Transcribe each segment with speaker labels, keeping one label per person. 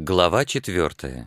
Speaker 1: Глава 4.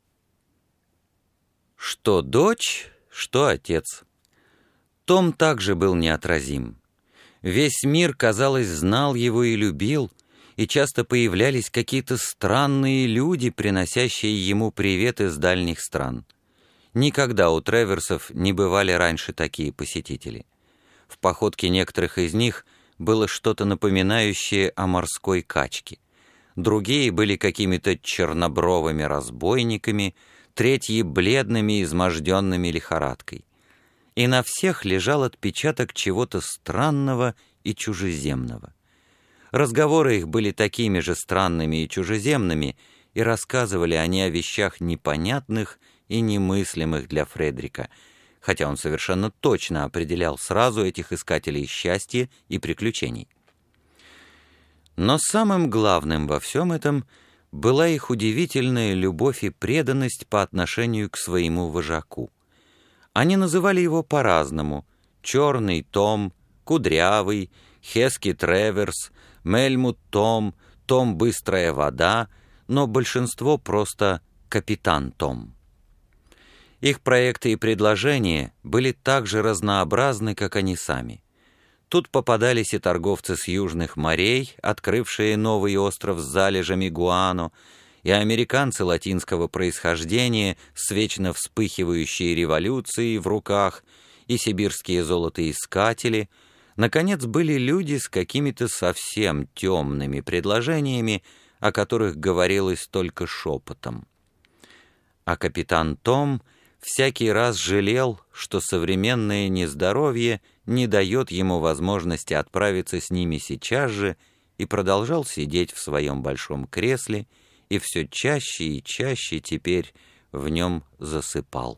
Speaker 1: Что дочь, что отец. Том также был неотразим. Весь мир, казалось, знал его и любил, и часто появлялись какие-то странные люди, приносящие ему привет из дальних стран. Никогда у Треверсов не бывали раньше такие посетители. В походке некоторых из них было что-то напоминающее о морской качке. Другие были какими-то чернобровыми разбойниками, третьи — бледными, изможденными лихорадкой. И на всех лежал отпечаток чего-то странного и чужеземного. Разговоры их были такими же странными и чужеземными, и рассказывали они о вещах непонятных и немыслимых для Фредрика, хотя он совершенно точно определял сразу этих искателей счастья и приключений. Но самым главным во всем этом была их удивительная любовь и преданность по отношению к своему вожаку. Они называли его по-разному: Черный Том, Кудрявый, Хески Треверс, Мельмут Том, Том Быстрая Вода, но большинство просто Капитан Том. Их проекты и предложения были так же разнообразны, как они сами. Тут попадались и торговцы с южных морей, открывшие новый остров с залежами гуано, и американцы латинского происхождения с вечно вспыхивающей революцией в руках, и сибирские золотоискатели. Наконец, были люди с какими-то совсем темными предложениями, о которых говорилось только шепотом. А капитан Том всякий раз жалел, что современное нездоровье не дает ему возможности отправиться с ними сейчас же, и продолжал сидеть в своем большом кресле, и все чаще и чаще теперь в нем засыпал.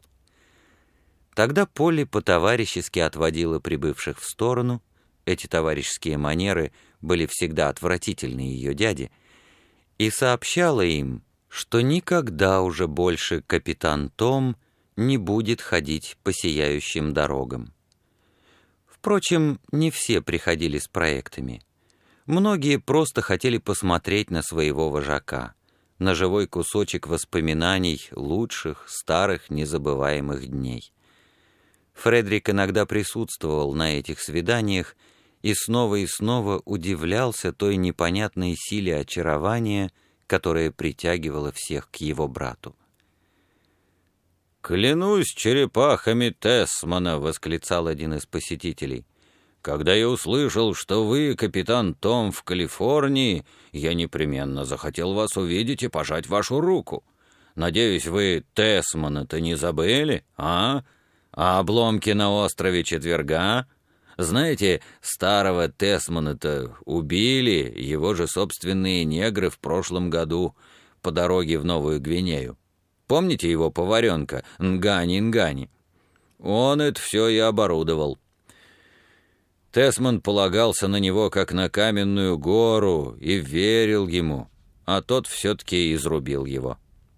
Speaker 1: Тогда Полли по-товарищески отводила прибывших в сторону, эти товарищеские манеры были всегда отвратительны ее дяде, и сообщала им, что никогда уже больше капитан Том не будет ходить по сияющим дорогам. Впрочем, не все приходили с проектами. Многие просто хотели посмотреть на своего вожака, на живой кусочек воспоминаний лучших, старых, незабываемых дней. Фредрик иногда присутствовал на этих свиданиях и снова удивлялся той непонятной силе очарования, которая притягивала всех к его брату.
Speaker 2: «Клянусь черепахами Тесмана!» — восклицал один из посетителей. «Когда я услышал, что вы, капитан Том, в Калифорнии, я непременно захотел вас увидеть и пожать вашу руку. Надеюсь, вы Тесмана-то не забыли, а? А обломки на острове Четверга? Знаете, старого Тесмана-то убили его же собственные негры в прошлом году по дороге в Новую Гвинею. Помните его поваренка Нгани-Нгани? Он это все и оборудовал. Тесман полагался на него, как на каменную гору, и верил ему, а тот все-таки изрубил его».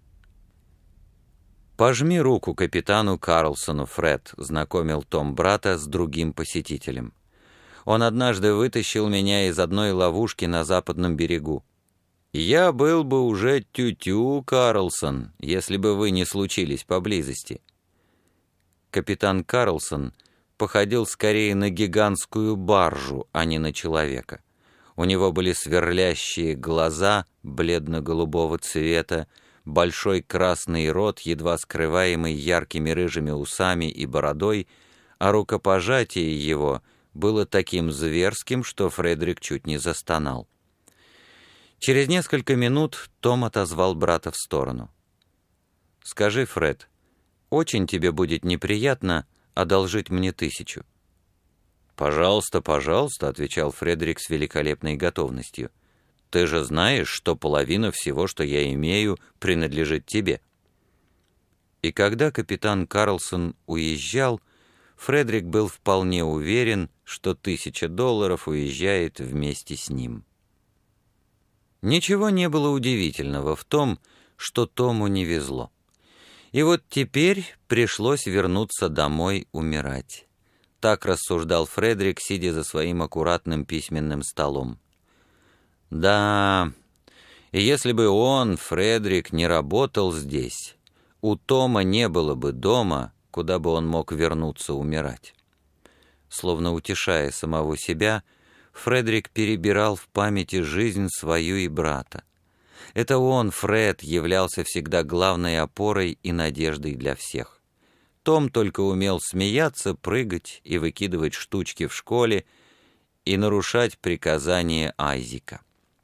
Speaker 1: «Пожми руку капитану Карлсону, Фред», — знакомил Том брата с другим посетителем. «Он однажды вытащил меня из одной ловушки на западном берегу. Я был бы уже тю-тю, Карлсон, если бы вы не случились поблизости». Капитан Карлсон походил скорее на гигантскую баржу, а не на человека. У него были сверлящие глаза бледно-голубого цвета, большой красный рот, едва скрываемый яркими рыжими усами и бородой, а рукопожатие его было таким зверским, что Фредрик чуть не застонал. Через несколько минут Том отозвал брата в сторону. «Скажи, Фред, очень тебе будет неприятно одолжить мне 1000». «Пожалуйста, пожалуйста», — отвечал Фредерик с великолепной готовностью. «Ты же знаешь, что половина всего, что я имею, принадлежит тебе». И когда капитан Карлсон уезжал, Фредерик был вполне уверен, что $1000 уезжает вместе с ним. Ничего не было удивительного в том, что Тому не везло. И вот теперь пришлось вернуться домой умирать. Так рассуждал Фредрик, сидя за своим аккуратным письменным столом. Да, И если бы он, Фредерик, не работал здесь, у Тома не было бы дома, куда бы он мог вернуться умирать. Словно утешая самого себя, Фредерик перебирал в памяти жизнь свою и брата. Это он, Фред, являлся всегда главной опорой и надеждой для всех. Том только умел смеяться, прыгать и выкидывать штучки в школе и нарушать приказания Айзека.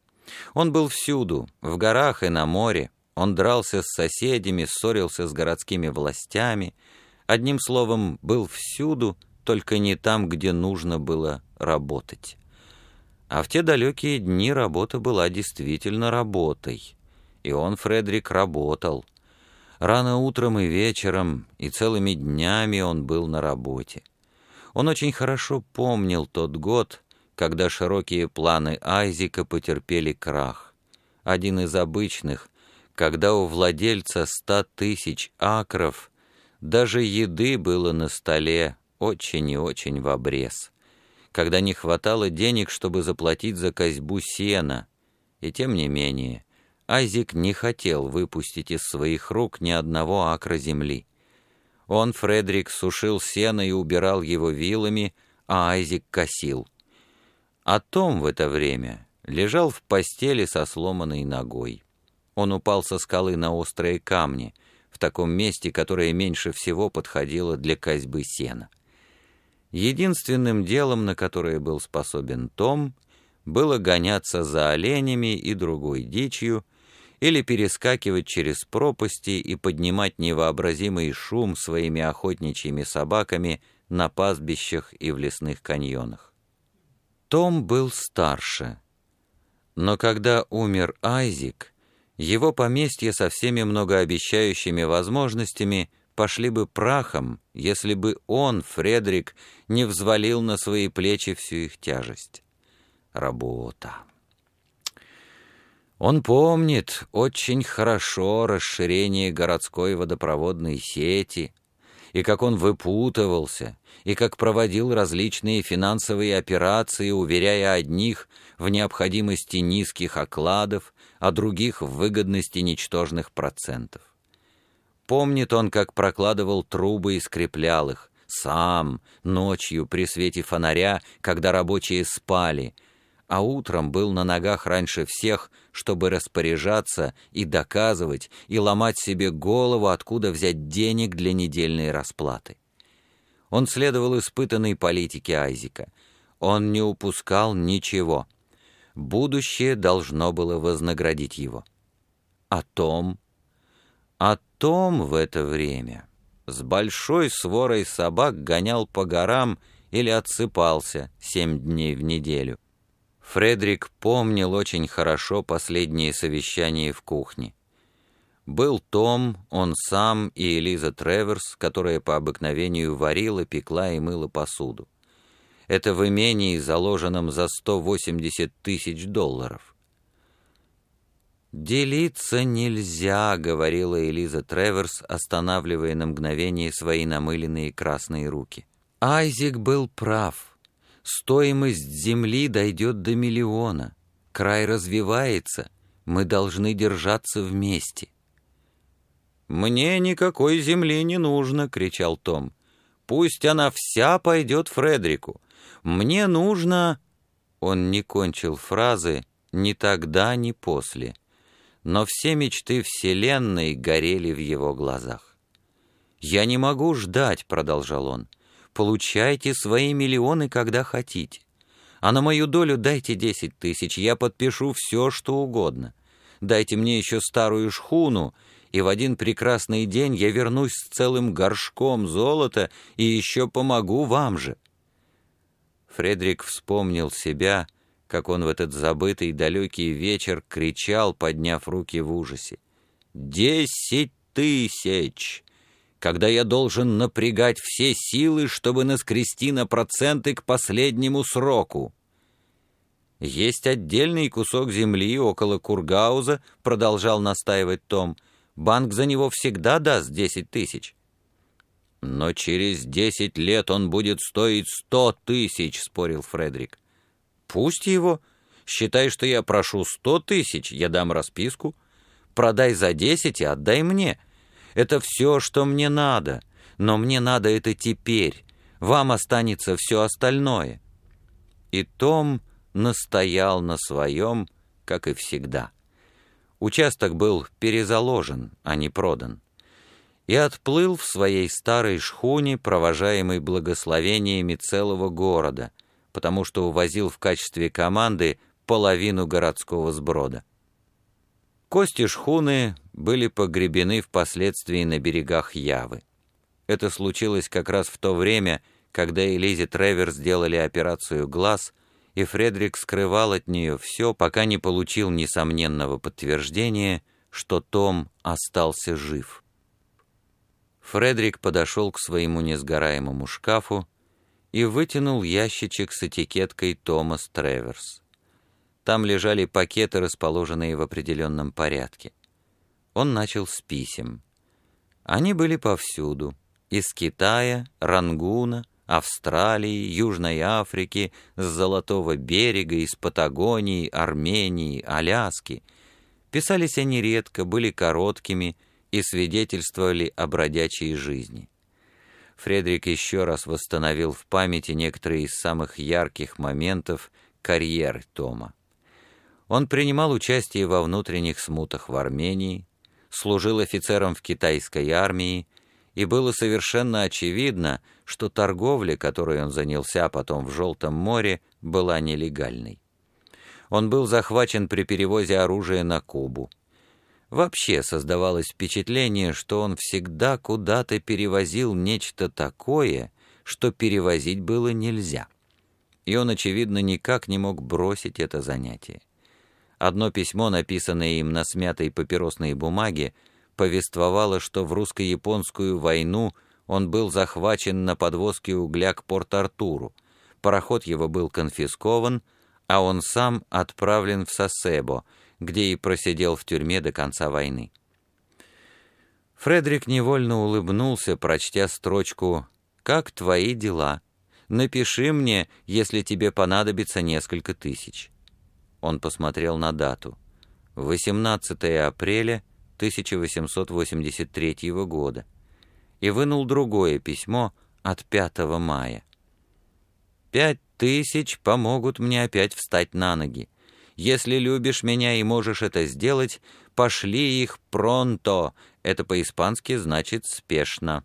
Speaker 1: Он был всюду, в горах и на море. Он дрался с соседями, ссорился с городскими властями. Одним словом, был всюду, только не там, где нужно было работать. А в те далекие дни работа была действительно работой. И он, Фредерик, работал. Рано утром и вечером, и целыми днями он был на работе. Он очень хорошо помнил тот год, когда широкие планы Айзека потерпели крах. Один из обычных, когда у владельца 100 000 акров даже еды было на столе очень и очень в обрез, когда не хватало денег, чтобы заплатить за косьбу сена, и тем не менее Айзек не хотел выпустить из своих рук ни одного акра земли. Он, Фредерик, сушил сено и убирал его вилами, а Айзек косил. А Том в это время лежал в постели со сломанной ногой. Он упал со скалы на острые камни, в таком месте, которое меньше всего подходило для косьбы сена. Единственным делом, на которое был способен Том, было гоняться за оленями и другой дичью, или перескакивать через пропасти и поднимать невообразимый шум своими охотничьими собаками на пастбищах и в лесных каньонах. Том был старше, но когда умер Айзек, его поместье со всеми многообещающими возможностями пошли бы прахом, если бы он, Фредерик, не взвалил на свои плечи всю их тяжесть. Работа. Он помнит очень хорошо расширение городской водопроводной сети, и как он выпутывался, и как проводил различные финансовые операции, уверяя одних в необходимости низких окладов, а других в выгодности ничтожных процентов. Помнит он, как прокладывал трубы и скреплял их, сам, ночью при свете фонаря, когда рабочие спали, а утром был на ногах раньше всех, чтобы распоряжаться и доказывать, и ломать себе голову, откуда взять денег для недельной расплаты. Он следовал испытанной политике Айзека. Он не упускал ничего. Будущее должно было вознаградить его. А Том в это время с большой сворой собак гонял по горам или отсыпался 7 дней в неделю. Фредерик помнил очень хорошо последние совещания в кухне. Был Том, он сам и Элиза Треверс, которая по обыкновению варила, пекла и мыла посуду. Это в имении, заложенном за $180 000. «Делиться нельзя», — говорила Элиза Треверс, останавливая на мгновение свои намыленные красные руки. Айзек был прав. Стоимость земли дойдет до 1 000 000. Край развивается. Мы должны держаться вместе. «Мне никакой земли не нужно», — кричал Том. «Пусть она вся пойдет Фредерику. Мне нужно...» Он не кончил фразы ни тогда, ни после. Но все мечты вселенной горели в его глазах. «Я не могу ждать», — продолжал он. «Получайте свои миллионы, когда хотите. А на мою долю дайте 10 000, я подпишу все, что угодно. Дайте мне еще старую шхуну, и в один прекрасный день я вернусь с целым горшком золота и еще помогу вам же». Фредерик вспомнил себя, как он в этот забытый далекий вечер кричал, подняв руки в ужасе. 10 000! Когда я должен напрягать все силы, чтобы наскрести на проценты к последнему сроку. «Есть отдельный кусок земли около Кургауза», — продолжал настаивать Том. «Банк за него всегда даст 10 000». «Но через 10 лет он будет стоить 100 000», — спорил Фредерик. «Пусть его. С
Speaker 2: Считай, что я прошу 100 тысяч, я дам расписку. Продай за 10 и отдай мне. Это все, что мне надо. Но мне надо это теперь. Вам останется все остальное». И Том настоял на своем, как и всегда. Участок был перезаложен, а не продан. И отплыл в своей старой шхуне, провожаемый благословениями целого города, потому что увозил в качестве команды половину городского сброда. Кости шхуны были погребены впоследствии на берегах Явы. Это случилось как раз в то время, когда Элизе Тревер сделали операцию глаз, и Фредерик скрывал от нее все, пока не получил несомненного подтверждения, что Том остался жив. Фредерик подошел к своему несгораемому шкафу и вытянул ящичек с этикеткой «Томас Треверс». Там лежали пакеты, расположенные в определенном порядке. Он начал с писем. Они были повсюду. Из Китая, Рангуна, Австралии, Южной Африки, с Золотого берега, из Патагонии, Армении, Аляски. Писались они редко, были короткими и свидетельствовали о бродячей жизни. Фредерик еще раз восстановил в памяти некоторые из самых ярких моментов карьеры Тома. Он принимал участие во внутренних смутах в Армении, служил офицером в китайской армии, и было совершенно очевидно, что торговля, которой он занялся потом в Желтом море, была нелегальной. Он был захвачен при перевозе оружия на Кубу. Вообще создавалось впечатление, что он всегда куда-то перевозил нечто такое, что перевозить было нельзя. И он, очевидно, никак не мог бросить это занятие. Одно письмо, написанное им на смятой папиросной бумаге, повествовало, что в русско-японскую войну он был захвачен на подвозке угля к Порт-Артуру, пароход его был конфискован, а он сам отправлен в Сасебо, где и просидел в тюрьме до конца войны. Фредерик невольно улыбнулся, прочтя строчку «Как твои дела? Напиши мне, если тебе понадобится несколько тысяч». Он посмотрел на дату. 18 апреля 1883 года, и вынул другое письмо от 5 мая. 5000 помогут мне опять встать на ноги. Если любишь меня и можешь это сделать, пошли их пронто. Это по-испански значит «спешно».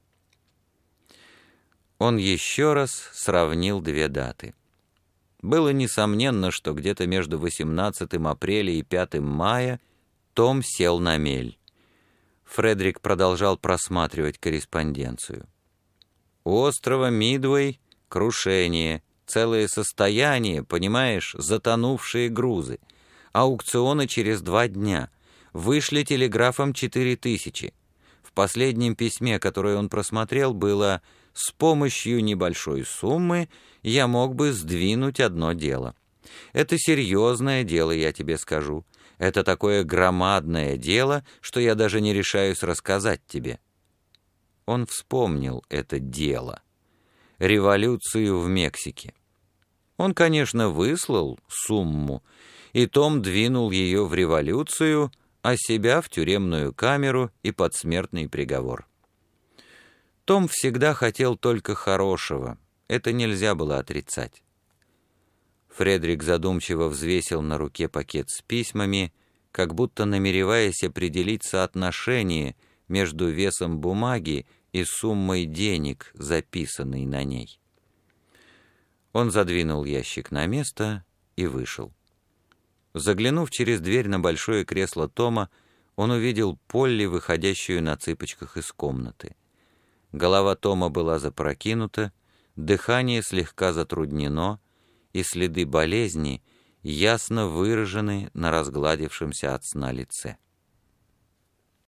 Speaker 2: Он еще раз сравнил две даты. Было несомненно, что где-то между 18 апреля и 5 мая Том сел на мель. Фредерик продолжал просматривать корреспонденцию. У острова Мидуэй крушение, целое состояние, понимаешь, затонувшие грузы. Аукционы через 2 дня. Вышли телеграфом 4000. В последнем письме, которое он просмотрел, было «С помощью небольшой суммы я мог бы сдвинуть одно дело». Это серьезное дело, я тебе скажу. Это такое громадное дело, что я даже не решаюсь рассказать тебе. Он вспомнил это дело. Революцию в Мексике. Он, конечно, выслал сумму, и Том двинул ее в революцию, а себя в тюремную камеру и под смертный приговор. Том всегда хотел только хорошего, это нельзя было отрицать. Фредерик задумчиво взвесил на руке пакет с письмами, как будто намереваясь определить соотношение между весом бумаги и суммой денег, записанной на ней. Он задвинул ящик на место и вышел. Заглянув через дверь на большое кресло Тома, он увидел Полли, выходящую на цыпочках из комнаты. Голова Тома была запрокинута, дыхание слегка затруднено, и следы болезни ясно выражены на разгладившемся от сна лице.